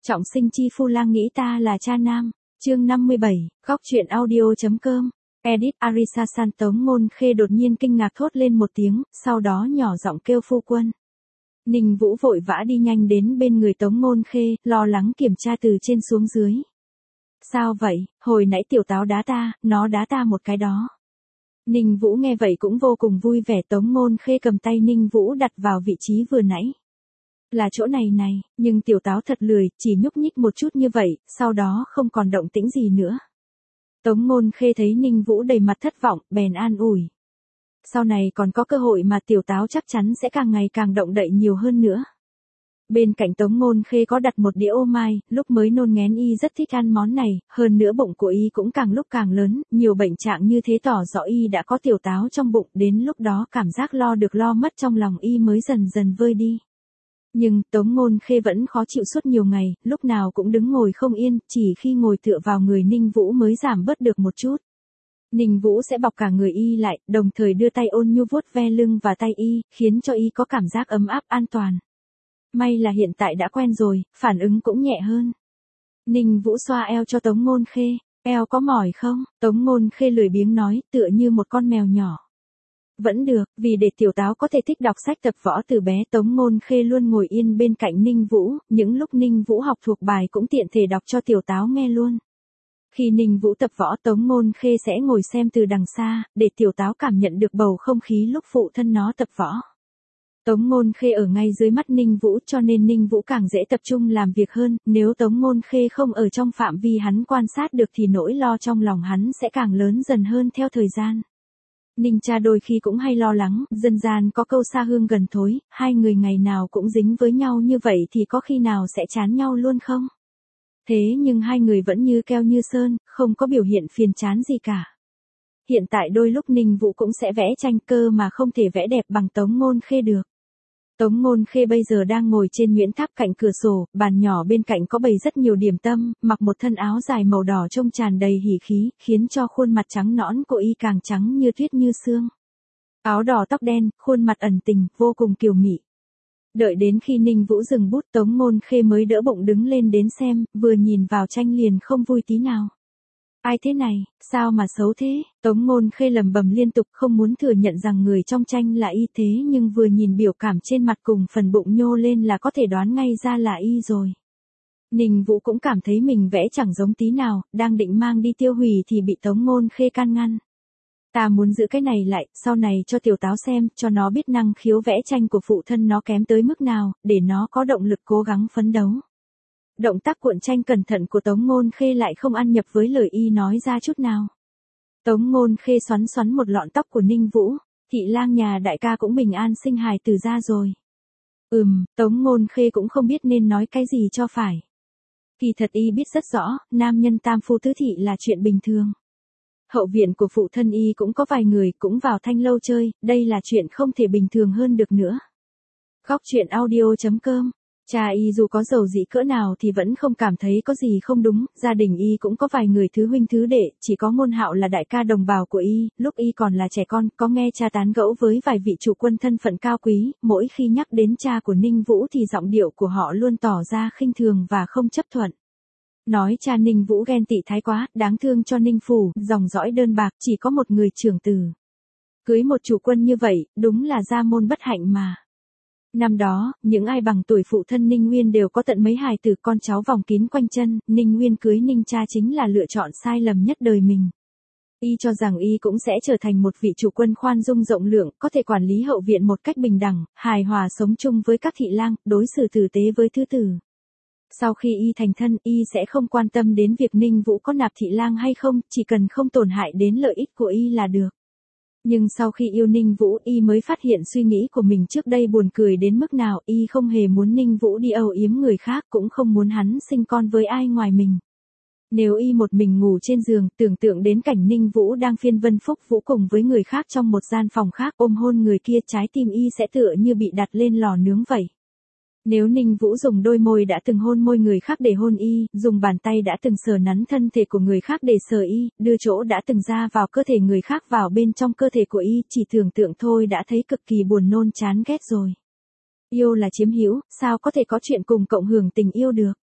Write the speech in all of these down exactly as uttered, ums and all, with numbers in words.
Trọng sinh chi phu lang nghĩ ta là cha nam. Chương năm mươi bảy, góc truyện audio.com. Edit Arisa San Tống Ngôn Khê đột nhiên kinh ngạc thốt lên một tiếng, sau đó nhỏ giọng kêu phu quân. Ninh Vũ vội vã đi nhanh đến bên người Tống Ngôn Khê, lo lắng kiểm tra từ trên xuống dưới. Sao vậy, hồi nãy tiểu táo đá ta, nó đá ta một cái đó. Ninh Vũ nghe vậy cũng vô cùng vui vẻ. Tống Ngôn Khê cầm tay Ninh Vũ đặt vào vị trí vừa nãy. Là chỗ này này, nhưng tiểu táo thật lười, chỉ nhúc nhích một chút như vậy, sau đó không còn động tĩnh gì nữa. Tống Ngôn Khê thấy Ninh Vũ đầy mặt thất vọng, bèn an ủi. Sau này còn có cơ hội mà tiểu táo chắc chắn sẽ càng ngày càng động đậy nhiều hơn nữa. Bên cạnh Tống Ngôn Khê có đặt một đĩa ô mai, lúc mới nôn nghén y rất thích ăn món này, hơn nữa bụng của y cũng càng lúc càng lớn, nhiều bệnh trạng như thế tỏ rõ y đã có tiểu táo trong bụng, đến lúc đó cảm giác lo được lo mất trong lòng y mới dần dần vơi đi. Nhưng Tống Ngôn Khê vẫn khó chịu suốt nhiều ngày, lúc nào cũng đứng ngồi không yên, chỉ khi ngồi tựa vào người Ninh Vũ mới giảm bớt được một chút. Ninh Vũ sẽ bọc cả người y lại, đồng thời đưa tay ôn nhu vuốt ve lưng và tay y, khiến cho y có cảm giác ấm áp an toàn. May là hiện tại đã quen rồi, phản ứng cũng nhẹ hơn. Ninh Vũ xoa eo cho Tống Ngôn Khê, eo có mỏi không? Tống Ngôn Khê lười biếng nói, tựa như một con mèo nhỏ. Vẫn được, vì để tiểu táo có thể thích đọc sách tập võ từ bé, Tống Ngôn Khê luôn ngồi yên bên cạnh Ninh Vũ, những lúc Ninh Vũ học thuộc bài cũng tiện thể đọc cho tiểu táo nghe luôn. Khi Ninh Vũ tập võ, Tống Ngôn Khê sẽ ngồi xem từ đằng xa, để tiểu táo cảm nhận được bầu không khí lúc phụ thân nó tập võ. Tống Ngôn Khê ở ngay dưới mắt Ninh Vũ cho nên Ninh Vũ càng dễ tập trung làm việc hơn, nếu Tống Ngôn Khê không ở trong phạm vi hắn quan sát được thì nỗi lo trong lòng hắn sẽ càng lớn dần hơn theo thời gian. Ninh cha đôi khi cũng hay lo lắng, dân gian có câu xa hương gần thối, hai người ngày nào cũng dính với nhau như vậy thì có khi nào sẽ chán nhau luôn không? Thế nhưng hai người vẫn như keo như sơn, không có biểu hiện phiền chán gì cả. Hiện tại đôi lúc Ninh Vũ cũng sẽ vẽ tranh cơ mà không thể vẽ đẹp bằng Tống Ngôn Khê được. Tống Ngôn Khê bây giờ đang ngồi trên nhuyễn tháp cạnh cửa sổ, bàn nhỏ bên cạnh có bày rất nhiều điểm tâm, mặc một thân áo dài màu đỏ trông tràn đầy hỉ khí, khiến cho khuôn mặt trắng nõn của y càng trắng như tuyết như sương. Áo đỏ tóc đen, khuôn mặt ẩn tình, vô cùng kiều mị. Đợi đến khi Ninh Vũ dừng bút, Tống Ngôn Khê mới đỡ bụng đứng lên đến xem, vừa nhìn vào tranh liền không vui tí nào. Ai thế này, sao mà xấu thế? Tống Ngôn Khê lẩm bẩm liên tục, không muốn thừa nhận rằng người trong tranh là y, thế nhưng vừa nhìn biểu cảm trên mặt cùng phần bụng nhô lên là có thể đoán ngay ra là y rồi. Ninh Vũ cũng cảm thấy mình vẽ chẳng giống tí nào, đang định mang đi tiêu hủy thì bị Tống Ngôn Khê can ngăn. Ta muốn giữ cái này lại, sau này cho tiểu táo xem, cho nó biết năng khiếu vẽ tranh của phụ thân nó kém tới mức nào, để nó có động lực cố gắng phấn đấu. Động tác cuộn tranh cẩn thận của Tống Ngôn Khê lại không ăn nhập với lời y nói ra chút nào. Tống Ngôn Khê xoắn xoắn một lọn tóc của Ninh Vũ, thị lang nhà đại ca cũng bình an sinh hài tử ra rồi. Ừm, Tống Ngôn Khê cũng không biết nên nói cái gì cho phải. Kỳ thật y biết rất rõ, nam nhân tam phu tứ thị là chuyện bình thường. Hậu viện của phụ thân y cũng có vài người cũng vào thanh lâu chơi, đây là chuyện không thể bình thường hơn được nữa. Góc truyện audio.com. Cha y dù có giàu dĩ cỡ nào thì vẫn không cảm thấy có gì không đúng, gia đình y cũng có vài người thứ huynh thứ đệ, chỉ có Ngôn Hạo là đại ca đồng bào của y, lúc y còn là trẻ con, có nghe cha tán gẫu với vài vị chủ quân thân phận cao quý, mỗi khi nhắc đến cha của Ninh Vũ thì giọng điệu của họ luôn tỏ ra khinh thường và không chấp thuận. Nói cha Ninh Vũ ghen tị thái quá, đáng thương cho Ninh phủ, dòng dõi đơn bạc, chỉ có một người trưởng tử. Cưới một chủ quân như vậy, đúng là gia môn bất hạnh mà. Năm đó, những ai bằng tuổi phụ thân Ninh Nguyên đều có tận mấy hài tử con cháu vòng kín quanh chân, Ninh Nguyên cưới Ninh cha chính là lựa chọn sai lầm nhất đời mình. Y cho rằng y cũng sẽ trở thành một vị chủ quân khoan dung rộng lượng, có thể quản lý hậu viện một cách bình đẳng, hài hòa sống chung với các thị lang, đối xử tử tế với thứ tử. Sau khi y thành thân, y sẽ không quan tâm đến việc Ninh Vũ có nạp thị lang hay không, chỉ cần không tổn hại đến lợi ích của y là được. Nhưng sau khi yêu Ninh Vũ, y mới phát hiện suy nghĩ của mình trước đây buồn cười đến mức nào, y không hề muốn Ninh Vũ đi âu yếm người khác, cũng không muốn hắn sinh con với ai ngoài mình. Nếu y một mình ngủ trên giường, tưởng tượng đến cảnh Ninh Vũ đang phiên vân phúc vũ cùng với người khác trong một gian phòng khác ôm hôn người kia, trái tim y sẽ tựa như bị đặt lên lò nướng vậy. Nếu Ninh Vũ dùng đôi môi đã từng hôn môi người khác để hôn y, dùng bàn tay đã từng sờ nắn thân thể của người khác để sờ y, đưa chỗ đã từng ra vào cơ thể người khác vào bên trong cơ thể của y, chỉ tưởng tượng thôi đã thấy cực kỳ buồn nôn chán ghét rồi. Yêu là chiếm hữu, sao có thể có chuyện cùng cộng hưởng tình yêu được?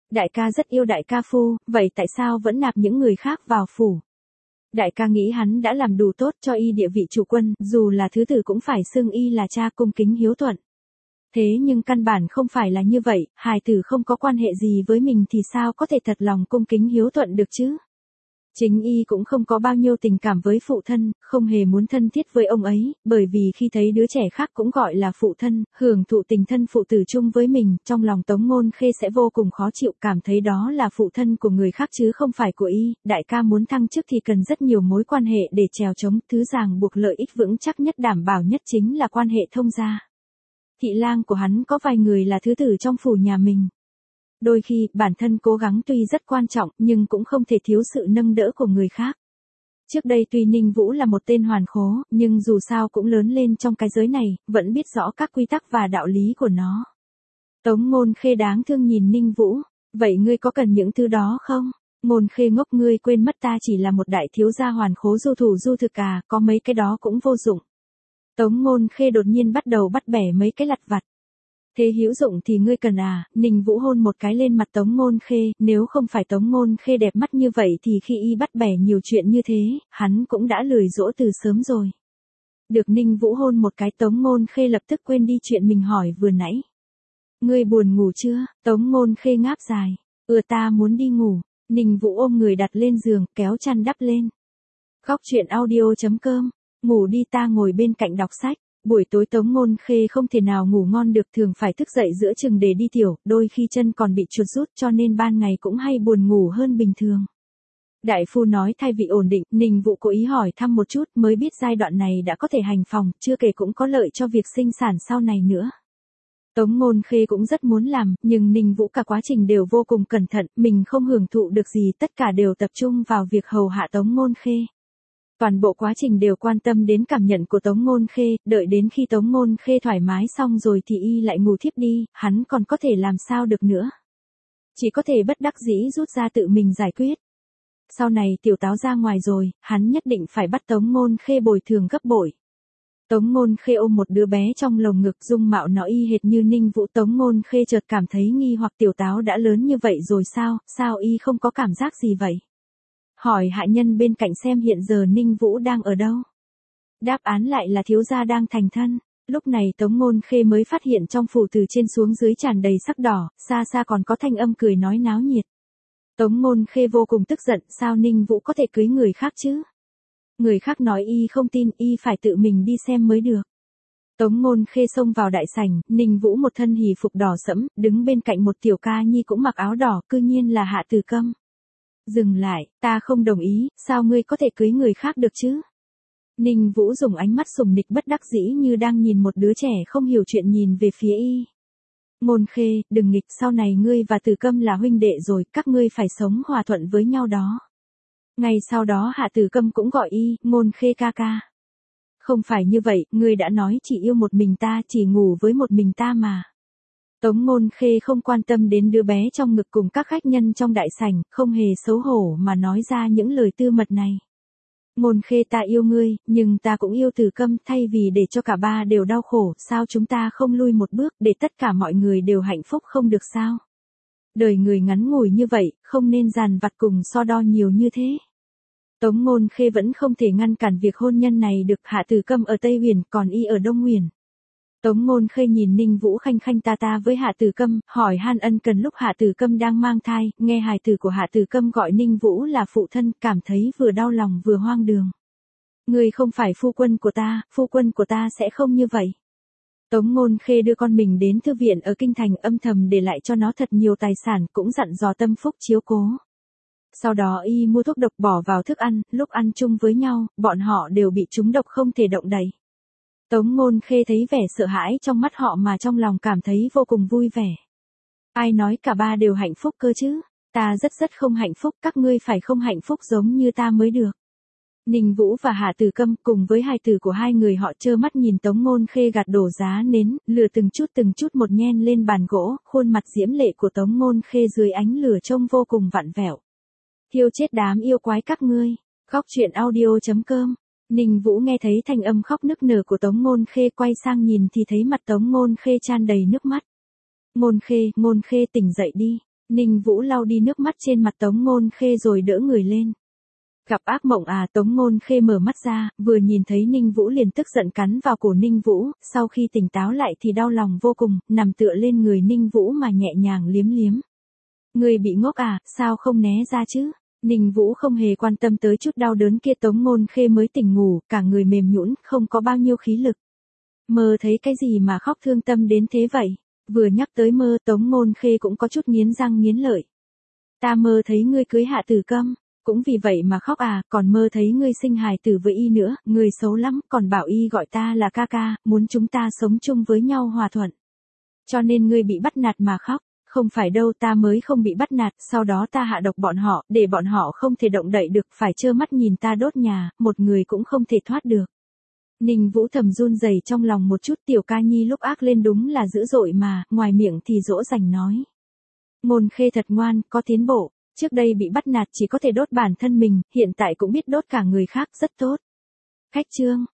Đại ca rất yêu đại ca phu, vậy tại sao vẫn nạp những người khác vào phủ? Đại ca nghĩ hắn đã làm đủ tốt cho y địa vị chủ quân, dù là thứ tử cũng phải xưng y là cha, cung kính hiếu thuận. Thế nhưng căn bản không phải là như vậy, hài tử không có quan hệ gì với mình thì sao có thể thật lòng cung kính hiếu thuận được chứ? Chính y cũng không có bao nhiêu tình cảm với phụ thân, không hề muốn thân thiết với ông ấy, bởi vì khi thấy đứa trẻ khác cũng gọi là phụ thân, hưởng thụ tình thân phụ tử chung với mình, trong lòng Tống Ngôn Khê sẽ vô cùng khó chịu, cảm thấy đó là phụ thân của người khác chứ không phải của y. Đại ca muốn thăng chức thì cần rất nhiều mối quan hệ để trèo chống, thứ ràng buộc lợi ích vững chắc nhất, đảm bảo nhất chính là quan hệ thông gia. Thị lang của hắn có vài người là thứ tử trong phủ nhà mình. Đôi khi, bản thân cố gắng tuy rất quan trọng, nhưng cũng không thể thiếu sự nâng đỡ của người khác. Trước đây tuy Ninh Vũ là một tên hoàn khố, nhưng dù sao cũng lớn lên trong cái giới này, vẫn biết rõ các quy tắc và đạo lý của nó. Tống Ngôn Khê đáng thương nhìn Ninh Vũ, vậy ngươi có cần những thứ đó không? Ngôn Khê ngốc, ngươi quên mất ta chỉ là một đại thiếu gia hoàn khố du thủ du thực à, có mấy cái đó cũng vô dụng. Tống Ngôn Khê đột nhiên bắt đầu bắt bẻ mấy cái lặt vặt. Thế hữu dụng thì ngươi cần à? Ninh Vũ hôn một cái lên mặt Tống Ngôn Khê, nếu không phải Tống Ngôn Khê đẹp mắt như vậy thì khi y bắt bẻ nhiều chuyện như thế, hắn cũng đã lười dỗ từ sớm rồi. Được Ninh Vũ hôn một cái, Tống Ngôn Khê lập tức quên đi chuyện mình hỏi vừa nãy. Ngươi buồn ngủ chưa? Tống Ngôn Khê ngáp dài. Ừ, ta muốn đi ngủ. Ninh Vũ ôm người đặt lên giường, kéo chăn đắp lên. Góc truyện audio chấm com. Ngủ đi, ta ngồi bên cạnh đọc sách. Buổi tối Tống Ngôn Khê không thể nào ngủ ngon được, thường phải thức dậy giữa chừng để đi tiểu, đôi khi chân còn bị chuột rút cho nên ban ngày cũng hay buồn ngủ hơn bình thường. Đại phu nói thai vị ổn định, Ninh Vũ cố ý hỏi thăm một chút mới biết giai đoạn này đã có thể hành phòng, chưa kể cũng có lợi cho việc sinh sản sau này nữa. Tống Ngôn Khê cũng rất muốn làm, nhưng Ninh Vũ cả quá trình đều vô cùng cẩn thận, mình không hưởng thụ được gì, tất cả đều tập trung vào việc hầu hạ Tống Ngôn Khê. Toàn bộ quá trình đều quan tâm đến cảm nhận của Tống Ngôn Khê, đợi đến khi Tống Ngôn Khê thoải mái xong rồi thì y lại ngủ thiếp đi, hắn còn có thể làm sao được nữa. Chỉ có thể bất đắc dĩ rút ra tự mình giải quyết. Sau này tiểu táo ra ngoài rồi, hắn nhất định phải bắt Tống Ngôn Khê bồi thường gấp bội. Tống Ngôn Khê ôm một đứa bé trong lồng ngực, dung mạo nó y hệt như Ninh Vũ. Tống Ngôn Khê chợt cảm thấy nghi hoặc, tiểu táo đã lớn như vậy rồi sao, sao y không có cảm giác gì vậy? Hỏi hạ nhân bên cạnh xem hiện giờ Ninh Vũ đang ở đâu. Đáp án lại là thiếu gia đang thành thân. Lúc này Tống Ngôn Khê mới phát hiện trong phủ từ trên xuống dưới tràn đầy sắc đỏ, xa xa còn có thanh âm cười nói náo nhiệt. Tống Ngôn Khê vô cùng tức giận, sao Ninh Vũ có thể cưới người khác chứ? Người khác nói y không tin, y phải tự mình đi xem mới được. Tống Ngôn Khê xông vào đại sảnh, Ninh Vũ một thân hỉ phục đỏ sẫm, đứng bên cạnh một tiểu ca nhi cũng mặc áo đỏ, cư nhiên là Hạ Từ Câm. Dừng lại, ta không đồng ý, sao ngươi có thể cưới người khác được chứ? Ninh Vũ dùng ánh mắt sùng nịch bất đắc dĩ như đang nhìn một đứa trẻ không hiểu chuyện nhìn về phía y. Ngôn Khê, đừng nghịch, sau này ngươi và Từ Câm là huynh đệ rồi, các ngươi phải sống hòa thuận với nhau đó. Ngay sau đó Hạ Từ Câm cũng gọi y, Ngôn Khê ca ca. Không phải như vậy, ngươi đã nói chỉ yêu một mình ta, chỉ ngủ với một mình ta mà. Tống Ngôn Khê không quan tâm đến đứa bé trong ngực cùng các khách nhân trong đại sảnh, không hề xấu hổ mà nói ra những lời tư mật này. Ngôn Khê, ta yêu ngươi, nhưng ta cũng yêu Từ Câm, thay vì để cho cả ba đều đau khổ, sao chúng ta không lui một bước để tất cả mọi người đều hạnh phúc không được sao? Đời người ngắn ngủi như vậy, không nên dằn vặt cùng so đo nhiều như thế. Tống Ngôn Khê vẫn không thể ngăn cản việc hôn nhân này được. Hạ Từ Câm ở Tây Huyền, còn y ở Đông Huyền. Tống Ngôn Khê nhìn Ninh Vũ khanh khanh ta ta với Hạ Từ Câm, hỏi han ân cần lúc Hạ Từ Câm đang mang thai, nghe hài tử của Hạ Từ Câm gọi Ninh Vũ là phụ thân, cảm thấy vừa đau lòng vừa hoang đường. Ngươi không phải phu quân của ta, phu quân của ta sẽ không như vậy. Tống Ngôn Khê đưa con mình đến thư viện ở kinh thành, âm thầm để lại cho nó thật nhiều tài sản, cũng dặn dò tâm phúc chiếu cố. Sau đó y mua thuốc độc bỏ vào thức ăn, lúc ăn chung với nhau, bọn họ đều bị trúng độc không thể động đậy. Tống Ngôn Khê thấy vẻ sợ hãi trong mắt họ mà trong lòng cảm thấy vô cùng vui vẻ. Ai nói cả ba đều hạnh phúc cơ chứ? Ta rất rất không hạnh phúc, các ngươi phải không hạnh phúc giống như ta mới được. Ninh Vũ và Hạ Từ Câm cùng với hài tử của hai người họ trơ mắt nhìn Tống Ngôn Khê gạt đổ giá nến, lửa từng chút từng chút một nhen lên bàn gỗ, khuôn mặt diễm lệ của Tống Ngôn Khê dưới ánh lửa trông vô cùng vặn vẹo. Thiêu chết đám yêu quái các ngươi. Góc truyện audio chấm com. Ninh Vũ nghe thấy thanh âm khóc nức nở của Tống Ngôn Khê, quay sang nhìn thì thấy mặt Tống Ngôn Khê tràn đầy nước mắt. Ngôn Khê, Ngôn Khê tỉnh dậy đi. Ninh Vũ lau đi nước mắt trên mặt Tống Ngôn Khê rồi đỡ người lên. Gặp ác mộng à? Tống Ngôn Khê mở mắt ra, vừa nhìn thấy Ninh Vũ liền tức giận cắn vào cổ Ninh Vũ, sau khi tỉnh táo lại thì đau lòng vô cùng, nằm tựa lên người Ninh Vũ mà nhẹ nhàng liếm liếm. Người bị ngốc à, sao không né ra chứ? Ninh Vũ không hề quan tâm tới chút đau đớn kia. Tống Ngôn Khê mới tỉnh ngủ, cả người mềm nhũn, không có bao nhiêu khí lực. Mơ thấy cái gì mà khóc thương tâm đến thế vậy? Vừa nhắc tới mơ, Tống Ngôn Khê cũng có chút nghiến răng nghiến lợi. Ta mơ thấy ngươi cưới Hạ Tử Câm, cũng vì vậy mà khóc à? Còn mơ thấy ngươi sinh hài tử với y nữa, ngươi xấu lắm, còn bảo y gọi ta là ca ca, muốn chúng ta sống chung với nhau hòa thuận. Cho nên ngươi bị bắt nạt mà khóc. Không phải đâu, ta mới không bị bắt nạt, sau đó ta hạ độc bọn họ, để bọn họ không thể động đậy được, phải trơ mắt nhìn ta đốt nhà, một người cũng không thể thoát được. Ninh Vũ thầm run rẩy trong lòng một chút. Tiểu ca nhi lúc ác lên đúng là dữ dội mà, ngoài miệng thì dỗ dành nói. Ngôn Khê thật ngoan, có tiến bộ, trước đây bị bắt nạt chỉ có thể đốt bản thân mình, hiện tại cũng biết đốt cả người khác, rất tốt. Khách trương,